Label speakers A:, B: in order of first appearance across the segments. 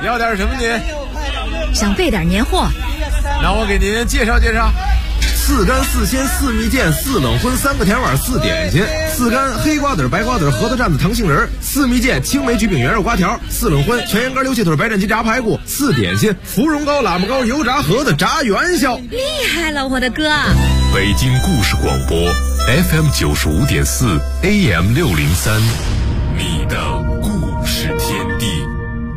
A: 要点什么您？
B: 想备点年货。
A: 那我给您介绍介绍。
C: 4干4鲜4蜜饯4冷荤3个甜碗4点心，4干黑瓜子白瓜子核桃蘸子糖杏仁，4蜜饯青梅焗饼圆肉瓜条，4冷荤全羊肝溜气腿白斩鸡炸排骨，4点心芙蓉糕喇嘛糕油炸盒子炸元宵。
B: 厉害了，我的哥！
D: 北京故事广播 FM 95.4 AM 603，你的故事天地。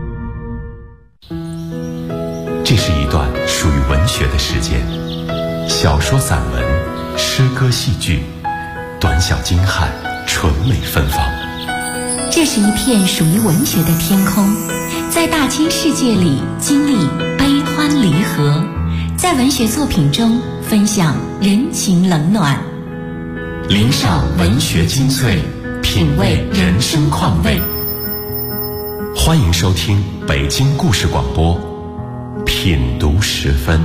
D: 这是一段属于文学的时间，小说、散文、诗歌、戏剧，短小精悍，纯美芬芳。
E: 这是一片属于文学的天空，在大千世界里经历悲欢离合，在文学作品中分享人情冷暖，
D: 领赏文学精粹，品味人生况味。欢迎收听北京故事广播品读时分。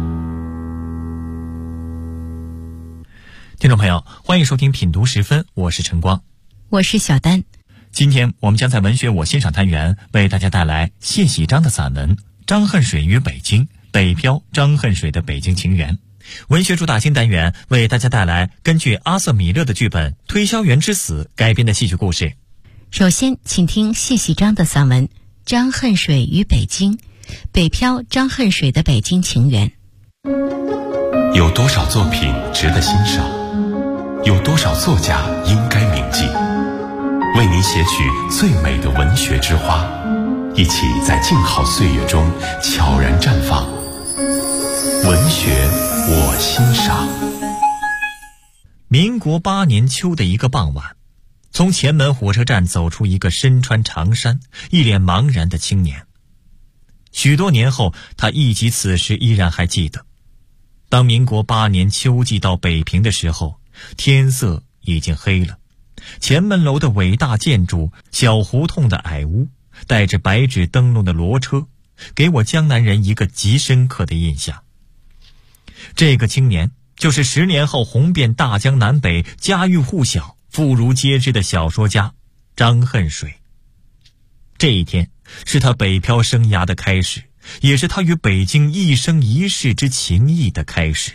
F: 听众朋友，欢迎收听品读时分，我是晨光，
E: 我是小丹。
F: 今天我们将在文学我欣赏单元为大家带来谢喜章的散文《张恨水与北京》，北漂张恨水的北京情缘。文学主打新单元为大家带来根据阿瑟米勒的剧本《推销员之死》改编的戏剧故事。
E: 首先请听谢喜章的散文《张恨水与北京》，北漂张恨水的北京情缘。
D: 有多少作品值得欣赏？有多少作家应该铭记？为您写取最美的文学之花，一起在静好岁月中悄然绽放。文学我欣赏。
F: 民国8年秋的一个傍晚，从前门火车站走出一个身穿长衫、一脸茫然的青年。许多年后，他忆及此时依然还记得，当民国8年秋季到北平的时候，天色已经黑了，前门楼的伟大建筑，小胡同的矮屋，带着白纸灯笼的骡车，给我江南人一个极深刻的印象。这个青年就是10年后红遍大江南北、家喻户晓、妇孺皆知的小说家张恨水。这一天是他北漂生涯的开始，也是他与北京一生一世之情谊的开始。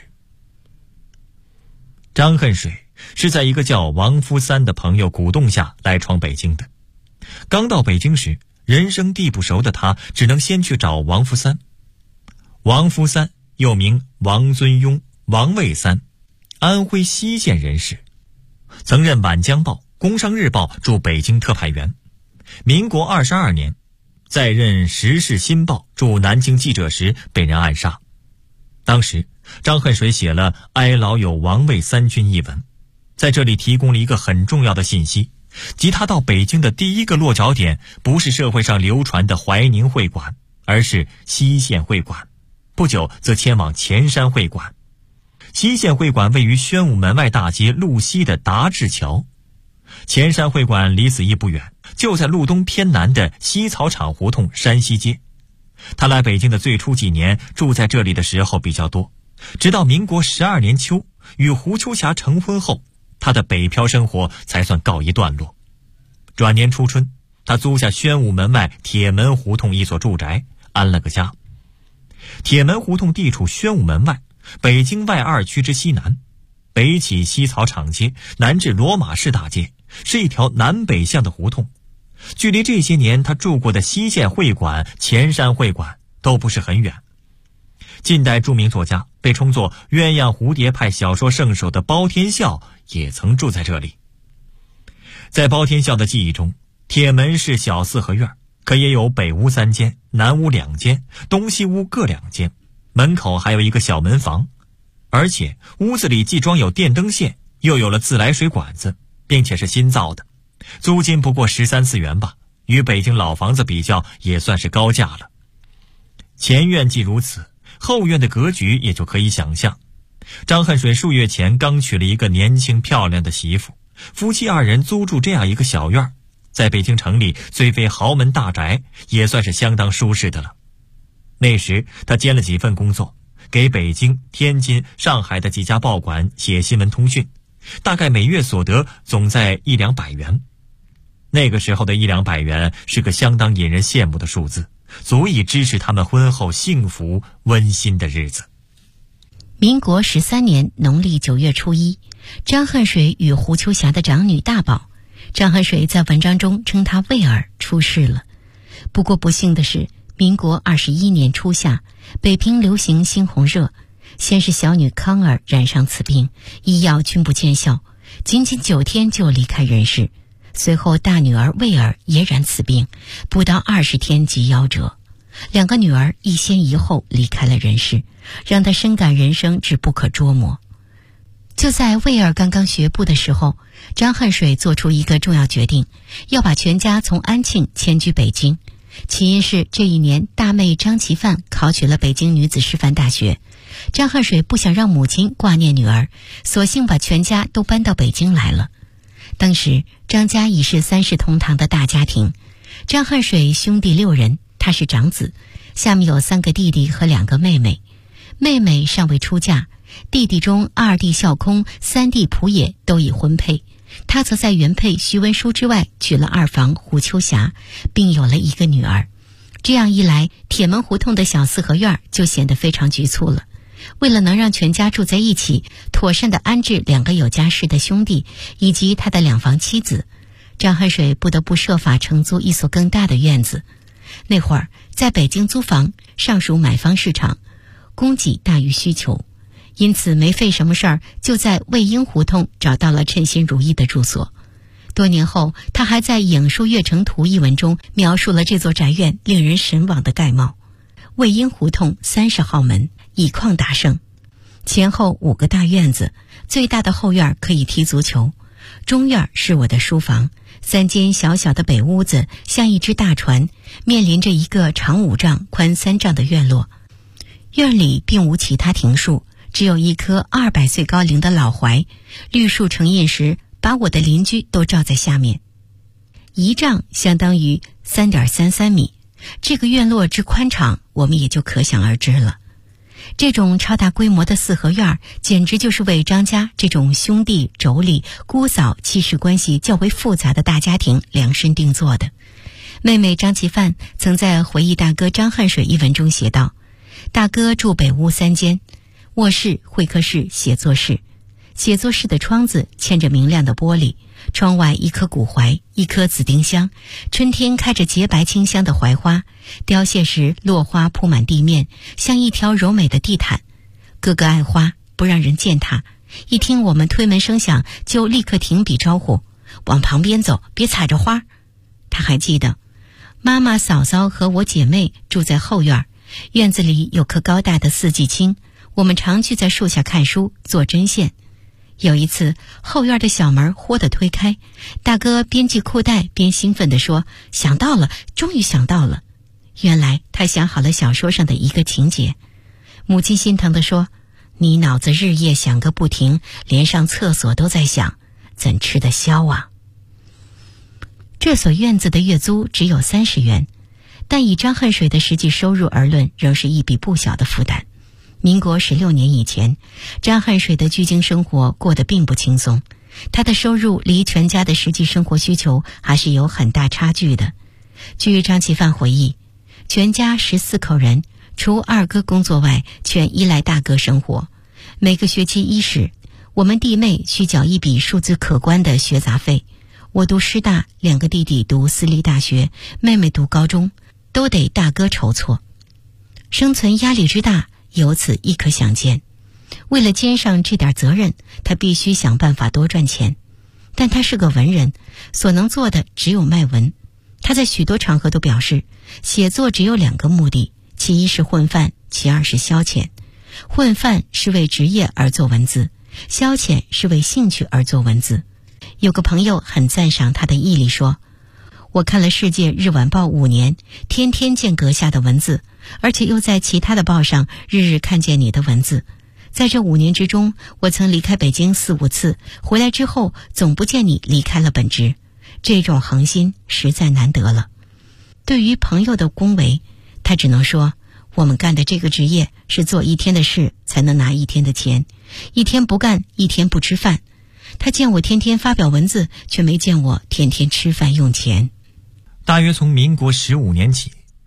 F: 张恨水是在一个叫王夫三的朋友鼓动下来闯北京的。刚到北京时，人生地不熟的他只能先去找王夫三。王夫三又名王尊庸、王卫三，安徽西县人士，曾任晚江报、工商日报驻北京特派员。民国22年，在任时事新报驻南京记者时被人暗杀。当时张恨水写了《哀老友王卫三军》一文，在这里提供了一个很重要的信息，即他到北京的第一个落脚点不是社会上流传的怀宁会馆，而是西县会馆。不久则迁往前山会馆。西县会馆位于宣武门外大街路西的达志桥，前山会馆离此亦不远，就在路东偏南的西草场胡同山西街。他来北京的最初几年住在这里的时候比较多，直到民国12年秋与胡秋霞成婚后，他的北漂生活才算告一段落。转年初春，他租下宣武门外铁门胡同一所住宅，安了个家。铁门胡同地处宣武门外，北京外2区之西南，北起西草场街，南至罗马市大街，是一条南北向的胡同。距离这些年他住过的西县会馆、前山会馆都不是很远。近代著名作家，被称作鸳鸯蝴蝶派小说圣手的包天笑也曾住在这里。在包天笑的记忆中，铁门是小4合院，可也有北屋3间、南屋2间、东西屋各2间，门口还有一个小门房，而且屋子里既装有电灯线，又有了自来水管子，并且是新造的，租金不过13、14元吧，与北京老房子比较也算是高价了。前院既如此，后院的格局也就可以想象。张恨水数月前刚娶了一个年轻漂亮的媳妇，夫妻2人租住这样一个小院，在北京城里虽非豪门大宅，也算是相当舒适的了。那时他兼了几份工作，给北京、天津、上海的几家报馆写新闻通讯，大概每月所得总在100-200元。那个时候的100-200元是个相当引人羡慕的数字， 足以支持他们婚后幸福温馨的日子。
E: 民国13年农历9月初1，张恨水与胡秋霞的长女大宝，张恨水在文章中称她魏儿出世了。不过不幸的是，民国21年初夏，北平流行猩红热，先是小女康儿染上此病，医药均不见效，仅仅9天就离开人世。随后大女儿魏儿也染此病，不到20天即夭折。2个女儿一先一后离开了人世，让她深感人生之不可捉摸。就在魏儿刚刚学步的时候，张恨水做出一个重要决定，要把全家从安庆迁居北京。起因是这一年大妹张其范考取了北京女子师范大学，张恨水不想让母亲挂念女儿，索性把全家都搬到北京来了。当时张家已是3世同堂的大家庭，张恨水兄弟6人，他是长子，下面有3个弟弟和2个妹妹。妹妹尚未出嫁，弟弟中2弟孝空、3弟蒲野都已婚配，他则在原配徐文书之外娶了2房胡秋霞，并有了1个女儿。这样一来，铁门胡同的小4合院就显得非常局促了。为了能让全家住在一起，妥善地安置2个有家室的兄弟以及他的2房妻子，张恨水不得不设法承租一所更大的院子。那会儿在北京租房尚属买方市场，供给大于需求，因此没费什么事儿，就在魏婴胡同找到了称心如意的住所。多年后，他还在《影书月城图》一文中描述了这座宅院令人神往的概貌。魏婴胡同30号门，以矿大盛，前后5个大院子，最大的后院可以踢足球，中院是我的书房，3间小小的北屋子像一只大船，面临着一个长5丈、宽3丈的院落。院里并无其他庭树，只有一棵200岁高龄的老槐，绿树成荫时，把我的邻居都罩在下面。1丈相当于3.33米，这个院落之宽敞，我们也就可想而知了。这种超大规模的4合院，简直就是为张家这种兄弟、妯娌、姑嫂妻室关系较为复杂的大家庭量身定做的。妹妹张其范曾在回忆大哥张恨水一文中写道：大哥住北屋3间，卧室、会客室、写作室。写作室的窗子嵌着明亮的玻璃，窗外1棵古槐，1棵紫丁香，春天开着洁白清香的槐花，凋谢时落花铺满地面，像一条柔美的地毯。哥哥爱花，不让人践踏，一听我们推门声响，就立刻停笔招呼，往旁边走，别踩着花。他还记得妈妈、嫂嫂和我姐妹住在后院，院子里有棵高大的四季青，我们常聚在树下看书，做针线。有一次，后院的小门豁地推开，大哥边系裤带边兴奋地说：想到了，终于想到了。原来他想好了小说上的一个情节。母亲心疼地说：你脑子日夜想个不停，连上厕所都在想，怎吃得消啊？这所院子的月租只有30元，但以张恨水的实际收入而论，仍是一笔不小的负担。民国16年以前，张恨水的居京生活过得并不轻松，他的收入离全家的实际生活需求还是有很大差距的。据张其范回忆，全家14口人，除2哥工作外，全依赖大哥生活。每个学期伊始，我们弟妹需缴一笔数字可观的学杂费。我读师大，2个弟弟读私立大学，妹妹读高中，都得大哥筹措。生存压力之大，由此亦可想见。为了肩上这点责任，他必须想办法多赚钱。但他是个文人，所能做的只有卖文。他在许多场合都表示，写作只有2个目的，其一是混饭，其二是消遣。混饭是为职业而做文字，消遣是为兴趣而做文字。有个朋友很赞赏他的毅力，说：我看了《世界日晚报》5年，天天见阁下的文字，而且又在其他的报上日日看见你的文字。在这5年之中，我曾离开北京4、5次，回来之后总不见你离开了本职，这种恒心实在难得了。对于朋友的恭维，他只能说，我们干的这个职业是做1天的事才能拿1天的钱，1天不干1天不吃饭。他见我天天发表文字，却没见我天天吃饭用钱。
F: 大约从民国15年起，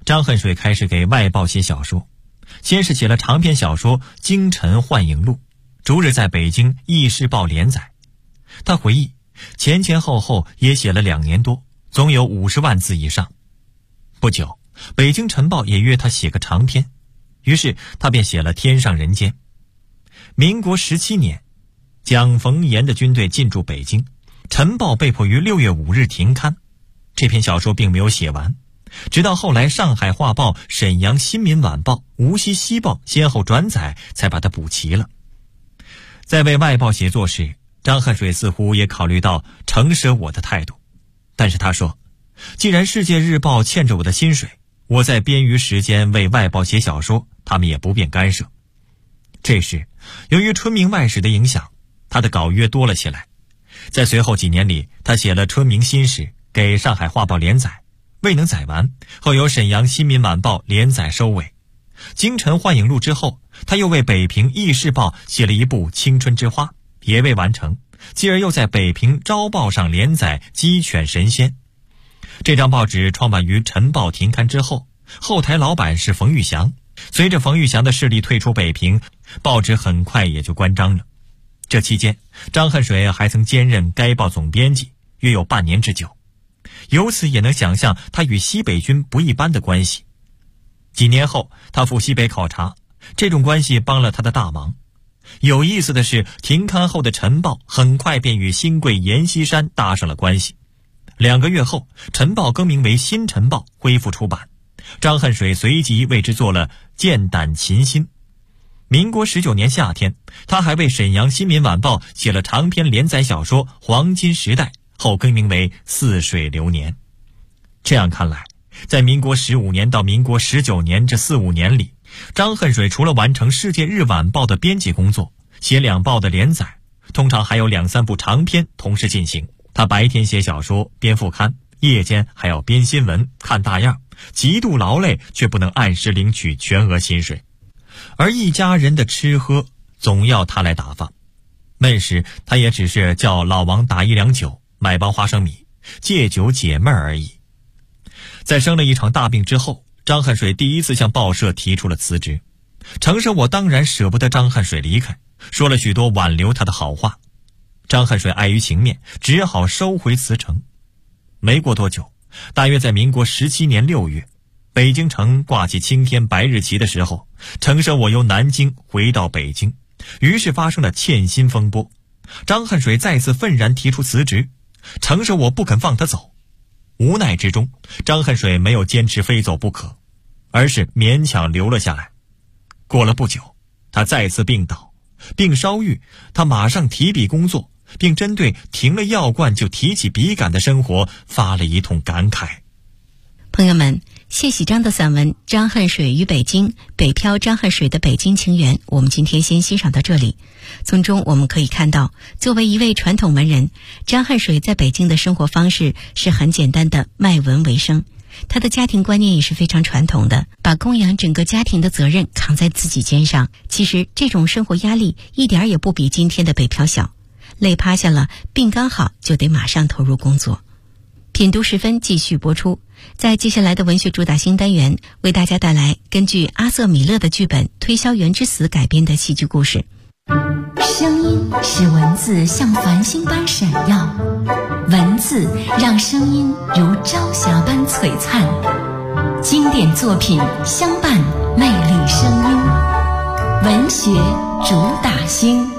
F: 张恨水开始给外报写小说，先是写了长篇小说《京城幻影录》，逐日在北京《议事报》连载。他回忆，前后也写了2年多，总有50万字以上。不久，北京晨报也约他写个长篇，于是他便写了《天上人间》。民国17年，蒋逢岩的军队进驻北京，晨报被迫于6月5日停刊。这篇小说并没有写完，直到后来上海画报、沈阳新民晚报、无锡西报先后转载，才把它补齐了。在为外报写作时，张恨水似乎也考虑到承舍我的态度，但是他说，既然世界日报欠着我的薪水，我在编余时间为外报写小说，他们也不便干涉。这时，由于春明外史的影响，他的稿约多了起来。在随后几年里，他写了春明新史，给上海画报连载，未能载完，后由沈阳新民晚报连载收尾。京城幻影录之后，他又为北平议事报写了一部《青春之花》，也未完成，继而又在北平朝报上连载《鸡犬神仙》。这张报纸创办于晨报停刊之后，后台老板是冯玉祥。随着冯玉祥的势力退出北平，报纸很快也就关张了。这期间，张恨水还曾兼任该报总编辑，约有半年之久。由此也能想象他与西北军不一般的关系。几年后，他赴西北考察，这种关系帮了他的大忙。有意思的是，停刊后的晨报很快便与新贵阎锡山搭上了关系。2个月后，晨报更名为新晨报，恢复出版。张恨水随即为之做了《剑胆琴心》。民国19年夏天，他还为沈阳新民晚报写了长篇连载小说《黄金时代》，后更名为《似水流年》。这样看来，在民国15年到民国19年这4-5年里，张恨水除了完成世界日晚报的编辑工作，写2报的连载，通常还有2-3部长篇同时进行。他白天写小说编副刊，夜间还要编新闻看大样，极度劳累，却不能按时领取全额薪水。而一家人的吃喝总要他来打发，闷时他也只是叫老王打1两酒，买包花生米，借酒解闷而已。在生了一场大病之后，张恨水第一次向报社提出了辞职。程舍我当然舍不得张恨水离开，说了许多挽留他的好话。张恨水碍于情面，只好收回辞呈。没过多久，大约在民国17年6月，北京城挂起青天白日旗的时候，程舍我由南京回到北京，于是发生了欠薪风波。张恨水再次愤然提出辞职，程舍我不肯放他走。无奈之中，张恨水没有坚持非走不可，而是勉强留了下来。过了不久，他再次病倒，病稍愈，他马上提笔工作，并针对停了药罐就提起笔杆的生活发了一通感慨。
E: 朋友们，谢喜章的散文《张恨水与北京》，北漂张恨水的北京情缘，我们今天先欣赏到这里。从中我们可以看到，作为一位传统文人，张恨水在北京的生活方式是很简单的卖文为生。他的家庭观念也是非常传统的，把供养整个家庭的责任扛在自己肩上。其实这种生活压力一点也不比今天的北漂小，累趴下了，病刚好就得马上投入工作。品读时分继续播出，在接下来的文学主打新单元，为大家带来根据阿瑟米勒的剧本《推销员之死》改编的戏剧故事。
B: 声音使文字像繁星般闪耀，文字让声音如朝霞般璀璨。经典作品相伴，魅力声音，文学主打星。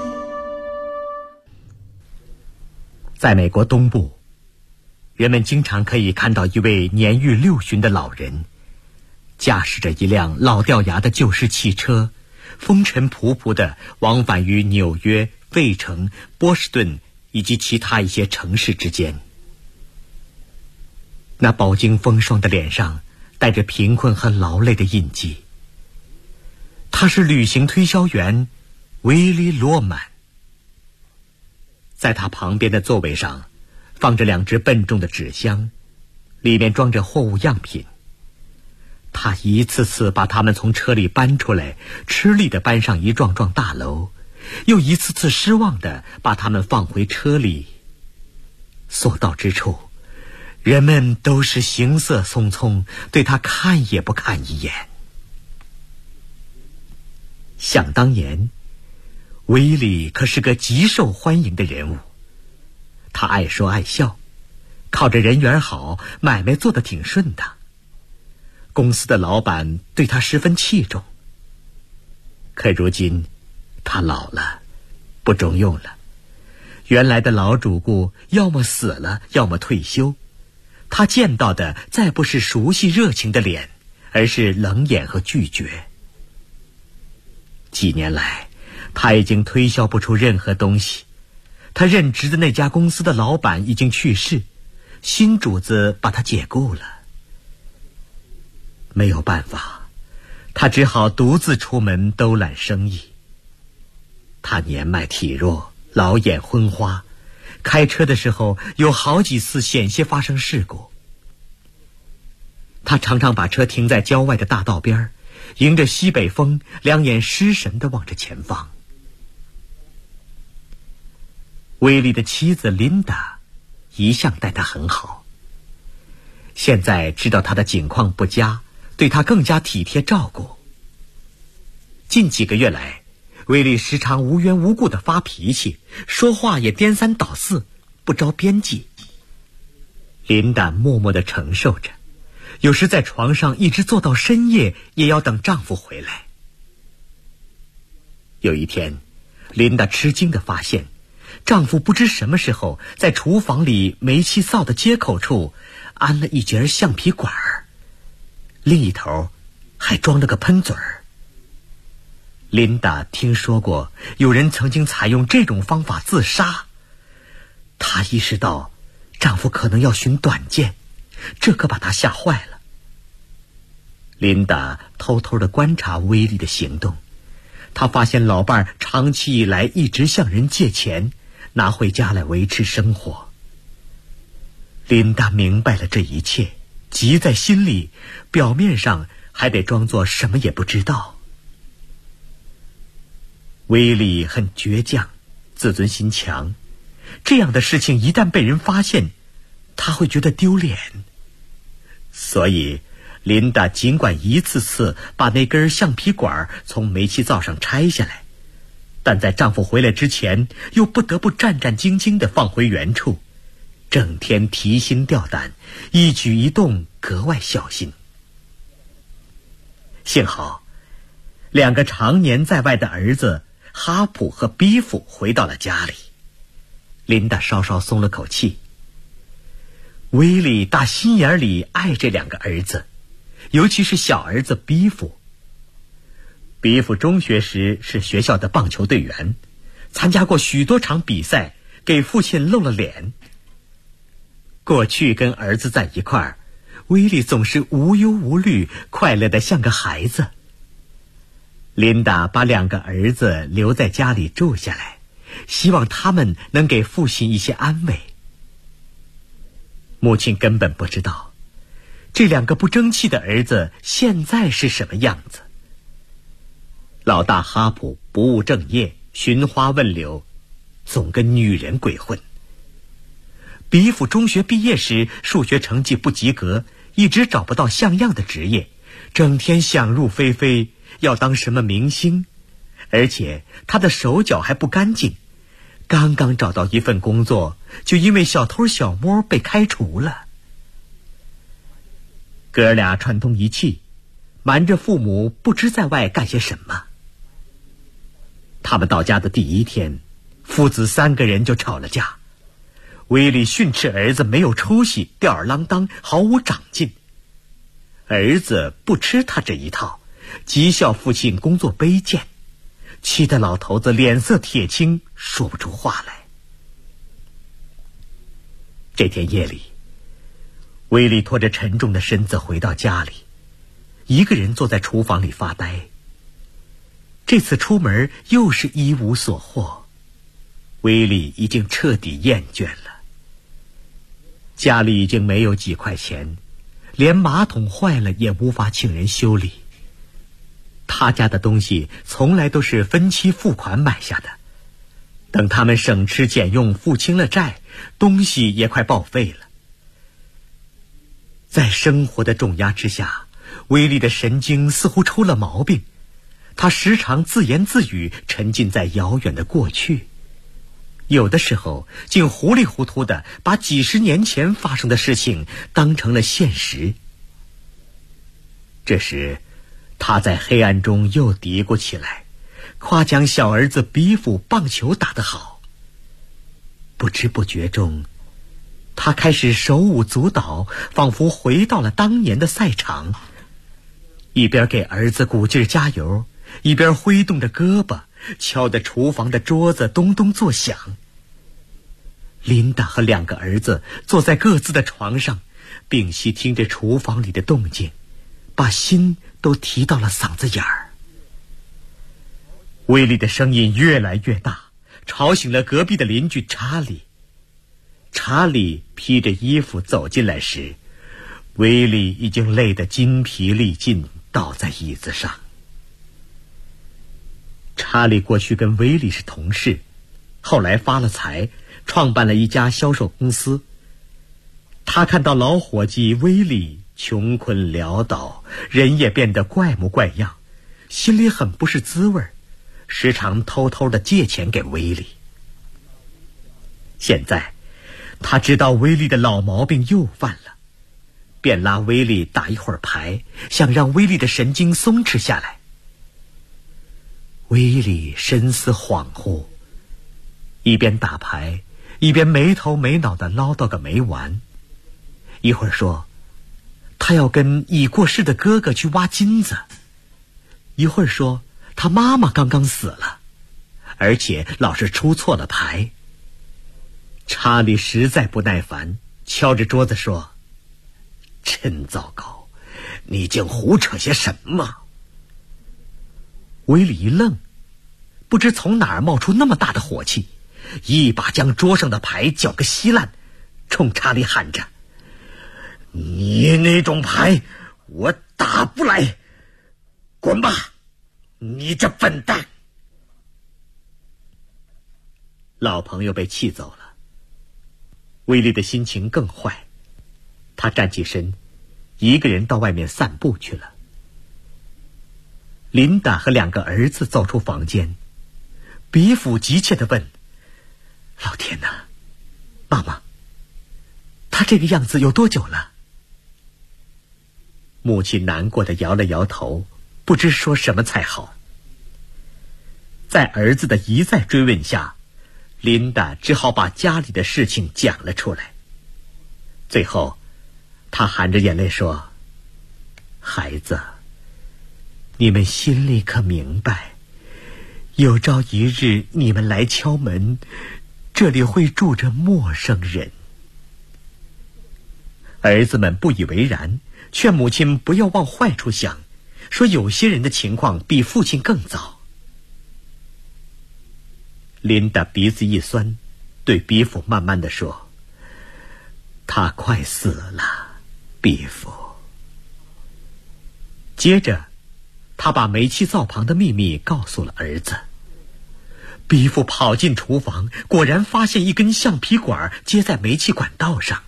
G: 在美国东部，人们经常可以看到一位年逾60的老人，驾驶着一辆老掉牙的旧式汽车，风尘仆仆地往返于纽约、费城、波士顿以及其他一些城市之间。那饱经风霜的脸上带着贫困和劳累的印记。他是旅行推销员威利·罗曼。在他旁边的座位上放着2只笨重的纸箱，里面装着货物样品。他一次次把他们从车里搬出来，吃力地搬上一幢幢大楼，又一次次失望地把他们放回车里。所到之处， 人们都是行色匆匆，对他看也不看一眼。想当年，威利可是个极受欢迎的人物。他爱说爱笑，靠着人缘好，买卖做得挺顺当。公司的老板对他十分器重。可如今他老了，不中用了。原来的老主顾要么死了，要么退休。他见到的再不是熟悉热情的脸，而是冷眼和拒绝。几年来，他已经推销不出任何东西。他任职的那家公司的老板已经去世，新主子把他解雇了。没有办法，他只好独自出门兜揽生意。他年迈体弱，老眼昏花，开车的时候有好几次险些发生事故。他常常把车停在郊外的大道边，迎着西北风，两眼失神地望着前方。威利的妻子琳达一向待他很好，现在知道他的境况不佳，对他更加体贴照顾。近几个月来，威利时常无缘无故地发脾气，说话也颠三倒四，不着边际。琳达默默地承受着，有时在床上一直坐到深夜，也要等丈夫回来。有一天，琳达吃惊地发现，丈夫不知什么时候在厨房里煤气灶的接口处安了一节橡皮管儿，另一头还装了个喷嘴儿。琳达听说过有人曾经采用这种方法自杀，她意识到丈夫可能要寻短见，这可把她吓坏了。琳达偷偷地观察威利的行动，她发现老伴儿长期以来一直向人借钱，拿回家来维持生活。琳达明白了这一切，急在心里，表面上还得装作什么也不知道。威利很倔强，自尊心强，这样的事情一旦被人发现，他会觉得丢脸。所以琳达尽管一次次把那根橡皮管从煤气灶上拆下来，但在丈夫回来之前又不得不战战兢兢地放回原处，整天提心吊胆，一举一动格外小心。幸好两个常年在外的儿子哈普和比夫回到了家里，琳达稍稍松了口气。威利打心眼里爱这两个儿子，尤其是小儿子比夫。比夫中学时是学校的棒球队员，参加过许多场比赛，给父亲露了脸。过去跟儿子在一块儿，威利总是无忧无虑，快乐得像个孩子。琳达把两个儿子留在家里住下来，希望他们能给父亲一些安慰。母亲根本不知道，这两个不争气的儿子现在是什么样子。老大哈普不务正业，寻花问柳，总跟女人鬼混。比夫中学毕业时数学成绩不及格，一直找不到像样的职业，整天想入非非，要当什么明星，而且他的手脚还不干净，刚刚找到一份工作，就因为小偷小摸被开除了。哥俩串通一气，瞒着父母不知在外干些什么。他们到家的第一天，父子三个人就吵了架。威利训斥儿子没有出息，吊儿郎当，毫无长进。儿子不吃他这一套，讥笑父亲工作卑贱，气得老头子脸色铁青，说不出话来。这天夜里，威利拖着沉重的身子回到家里，一个人坐在厨房里发呆。这次出门又是一无所获，威利已经彻底厌倦了。家里已经没有几块钱，连马桶坏了也无法请人修理。他家的东西从来都是分期付款买下的，等他们省吃俭用付清了债，东西也快报废了。 在生活的重压之下，威利的神经似乎出了毛病，他时常自言自语，沉浸在遥远的过去，有的时候竟糊里糊涂地把几十年前发生的事情当成了现实。这时他在黑暗中又嘀咕起来，夸奖小儿子比夫棒球打得好。不知不觉中，他开始手舞足蹈，仿佛回到了当年的赛场，一边给儿子鼓劲加油，一边挥动着胳膊，敲得厨房的桌子咚咚作响。琳达和2个儿子坐在各自的床上，屏息听着厨房里的动静，把心都提到了嗓子眼儿。威利的声音越来越大，吵醒了隔壁的邻居查理。查理披着衣服走进来时，威利已经累得筋疲力尽，倒在椅子上。查理过去跟威利是同事，后来发了财，创办了一家销售公司。他看到老伙计威利穷困潦倒，人也变得怪模怪样，心里很不是滋味，时常偷偷地借钱给威利。现在他知道威利的老毛病又犯了，便拉威利打一会儿牌，想让威利的神经松弛下来。威利神思恍惚，一边打牌一边没头没脑地唠叨个没完。一会儿说他要跟已过世的哥哥去挖金子，一会儿说他妈妈刚刚死了，而且老是出错了牌。查理实在不耐烦，敲着桌子说：真糟糕，你竟胡扯些什么？威利一愣，不知从哪儿冒出那么大的火气，一把将桌上的牌搅个稀烂，冲查理喊着：你那种牌我打不来，滚吧，你这笨蛋！老朋友被气走了，威利的心情更坏，他站起身，一个人到外面散步去了。琳达和2个儿子走出房间，比夫急切地问：老天哪，妈妈，他这个样子有多久了？母亲难过地摇了摇头，不知说什么才好。在儿子的一再追问下，琳达只好把家里的事情讲了出来。最后她含着眼泪说：孩子，你们心里可明白，有朝一日你们来敲门，这里会住着陌生人。儿子们不以为然，劝母亲不要往坏处想，说有些人的情况比父亲更糟。琳达鼻子一酸，对比夫慢慢地说：他快死了，比夫。接着他把煤气灶旁的秘密告诉了儿子。比夫跑进厨房，果然发现一根橡皮管接在煤气管道上。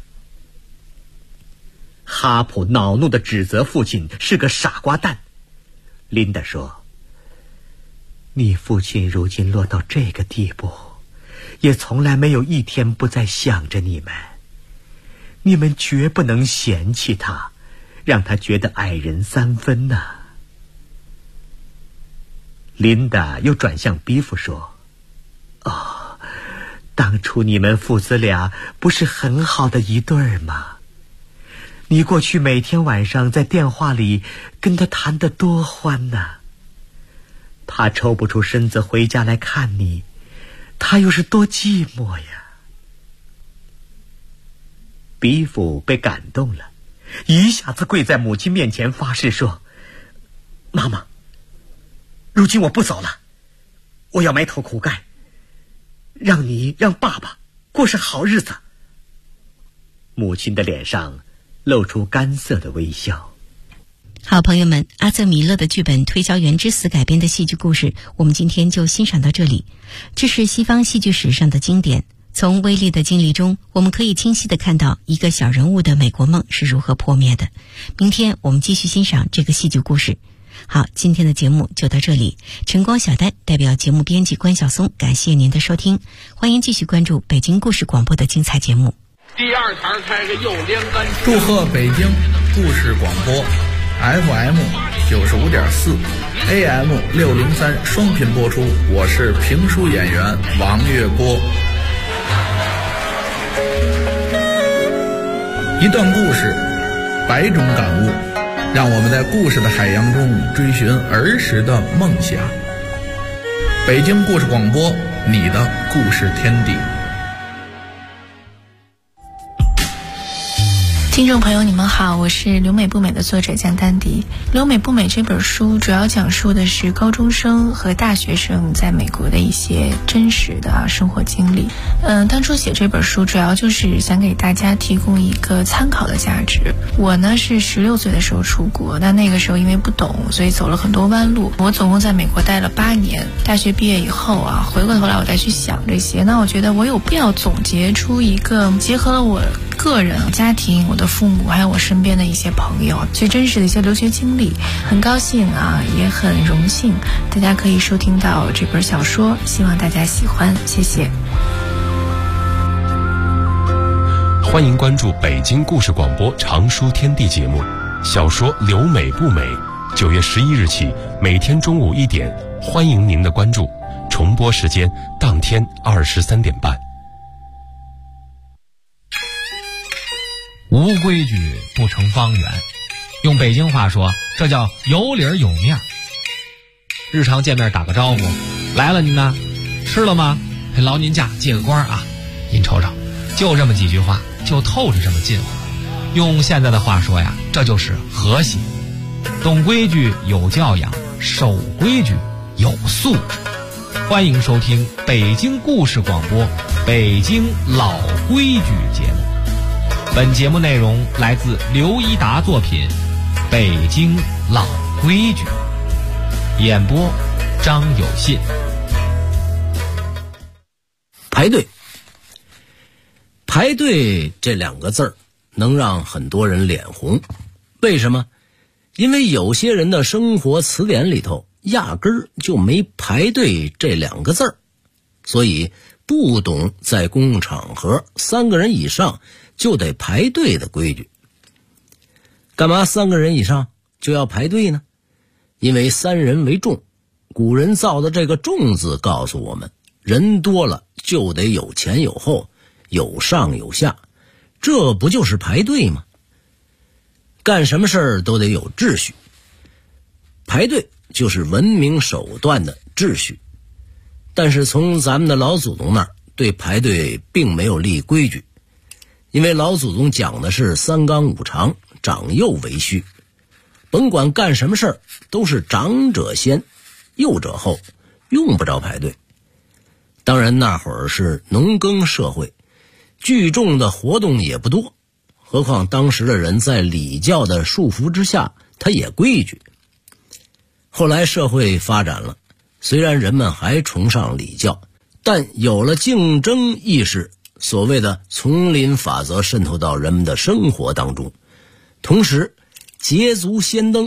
G: 哈普恼怒地指责父亲是个傻瓜蛋。琳达说：你父亲如今落到这个地步，也从来没有一天不再想着你们，你们绝不能嫌弃他，让他觉得矮人3分呐。琳达又转向比夫说：当初你们父子俩不是很好的一对儿吗？你过去每天晚上在电话里跟他谈得多欢呐，他抽不出身子回家来看你，他又是多寂寞呀。比夫被感动了，一下子跪在母亲面前发誓说：妈妈，如今我不走了，我要埋头苦干，让你让爸爸过上好日子。母亲的脸上露出干涩的微笑。
E: 好朋友们，阿瑟米勒的剧本《推销员之死》改编的戏剧故事，我们今天就欣赏到这里。这是西方戏剧史上的经典， 从威力的经历中，我们可以清晰地看到一个小人物的美国梦是如何破灭的。明天我们继续欣赏这个戏剧故事。好，今天的节目就到这里。晨光小丹代表节目编辑关晓松，感谢您的收听。欢迎继续关注北京故事广播的精彩节目。
A: 第二台开个右连杆。
H: 祝贺北京故事广播 FM 95.4 AM 603双频播出。我是评书演员王月波。一段故事，百种感悟，让我们在故事的海洋中追寻儿时的梦想。北京故事广播，你的故事天地。
I: 听众朋友你们好，我是留美不美的作者江丹迪。留美不美这本书主要讲述的是高中生和大学生在美国的一些真实的生活经历。当初写这本书主要就是想给大家提供一个参考的价值。我呢是16岁的时候出国，但那个时候因为不懂，所以走了很多弯路。我总共在美国待了8年，大学毕业以后回过头来我再去想这些，那我觉得我有必要总结出一个结合了我个人、家庭、我的父母还有我身边的一些朋友最真实的一些留学经历。很高兴也很荣幸大家可以收听到这本小说，希望大家喜欢，谢谢。
D: 欢迎关注北京故事广播长书天地节目，小说留美不美，9月11日起每天中午1点，欢迎您的关注，重播时间当天23点半。
J: 无规矩不成方圆，用北京话说，这叫有理有面。日常见面打个招呼，来了您呢，吃了吗？劳您驾，借个光啊！您瞅瞅，就这么几句话，就透着这么近乎。用现在的话说呀，这就是和谐。懂规矩有教养，守规矩有素质。欢迎收听北京故事广播北京老规矩节目。本节目内容来自刘一达作品《北京老规矩》，演播张有信。
K: 排队，排队这2个字儿能让很多人脸红。为什么？因为有些人的生活词典里头压根儿就没排队这2个字儿，所以不懂在公共场合3个人以上就得排队的规矩。干嘛3个人以上就要排队呢？因为3人为重，古人造的这个重字告诉我们，人多了就得有前有后，有上有下，这不就是排队吗？干什么事儿都得有秩序，排队就是文明手段的秩序。但是从咱们的老祖宗那儿对排队并没有立规矩，因为老祖宗讲的是3纲5常，长幼为序，甭管干什么事儿都是长者先，幼者后，用不着排队。当然那会儿是农耕社会，聚众的活动也不多，何况当时的人在礼教的束缚之下，他也规矩。后来社会发展了，虽然人们还崇尚礼教，但有了竞争意识，所谓的丛林法则渗透到人们的生活当中，同时捷足先登